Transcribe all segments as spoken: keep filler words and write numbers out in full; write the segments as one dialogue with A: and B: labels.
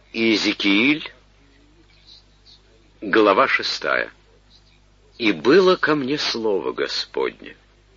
A: Иезекииль, глава шестая. «И было ко мне слово Господне: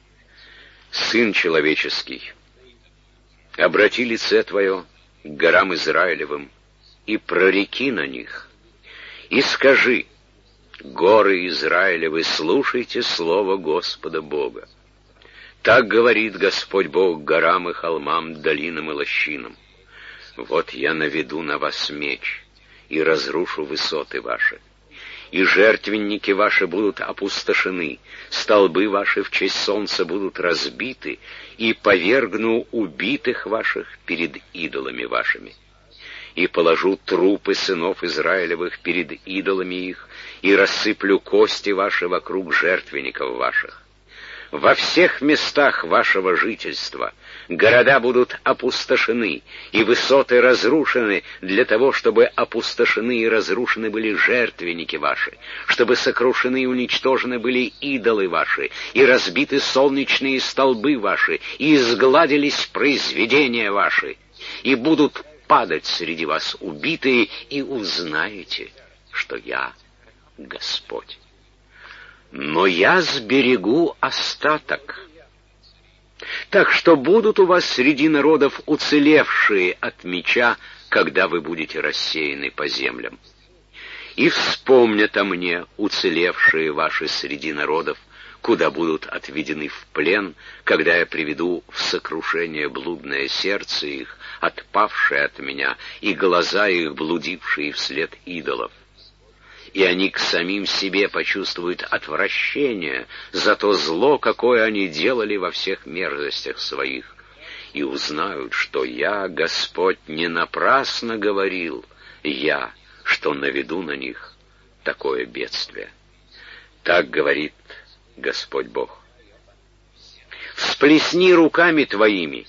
A: Сын человеческий, обрати лице твое к горам Израилевым и прореки на них, и скажи: горы Израилевы, слушайте слово Господа Бога. Так говорит Господь Бог горам и холмам, долинам и лощинам: вот я наведу на вас меч и разрушу высоты ваши, и жертвенники ваши будут опустошены, столбы ваши в честь солнца будут разбиты, и повергну убитых ваших перед идолами вашими. И положу трупы сынов Израилевых перед идолами их, и рассыплю кости ваши вокруг жертвенников ваших. Во всех местах вашего жительства города будут опустошены, и высоты разрушены для того, чтобы опустошены и разрушены были жертвенники ваши, чтобы сокрушены и уничтожены были идолы ваши, и разбиты солнечные столбы ваши, и изгладились произведения ваши, и будут падать среди вас убитые, и узнаете, что я Господь. Но я сберегу остаток, так что будут у вас среди народов уцелевшие от меча, когда вы будете рассеяны по землям. И вспомнят о мне уцелевшие ваши среди народов, куда будут отведены в плен, когда я приведу в сокрушение блудное сердце их, отпавшее от меня, и глаза их, блудившие вслед идолов. И они к самим себе почувствуют отвращение за то зло, какое они делали во всех мерзостях своих, и узнают, что я, Господь, не напрасно говорил, я, что наведу на них такое бедствие. Так говорит Господь Бог: всплесни руками твоими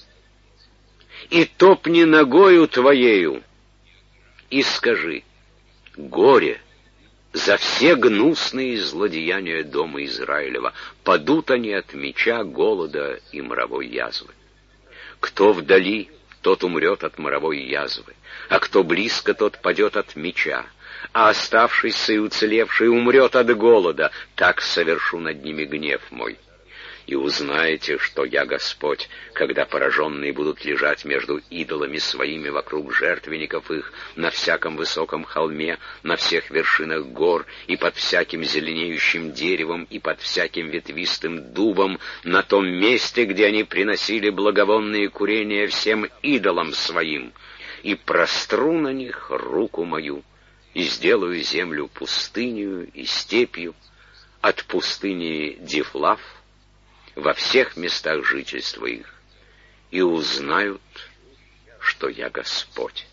A: и топни ногою твоею, и скажи: горе за все гнусные злодеяния дома Израилева, падут они от меча, голода и моровой язвы. Кто вдали, тот умрет от моровой язвы, а кто близко, тот падет от меча, а оставшийся и уцелевший умрет от голода. Так совершу над ними гнев мой. И узнаете, что я Господь, когда пораженные будут лежать между идолами своими вокруг жертвенников их, на всяком высоком холме, на всех вершинах гор, и под всяким зеленеющим деревом, и под всяким ветвистым дубом, на том месте, где они приносили благовонные курения всем идолам своим, и простру на них руку мою, и сделаю землю пустынью и степью, от пустыни Дифлав, во всех местах жительства их, и узнают, что я Господь.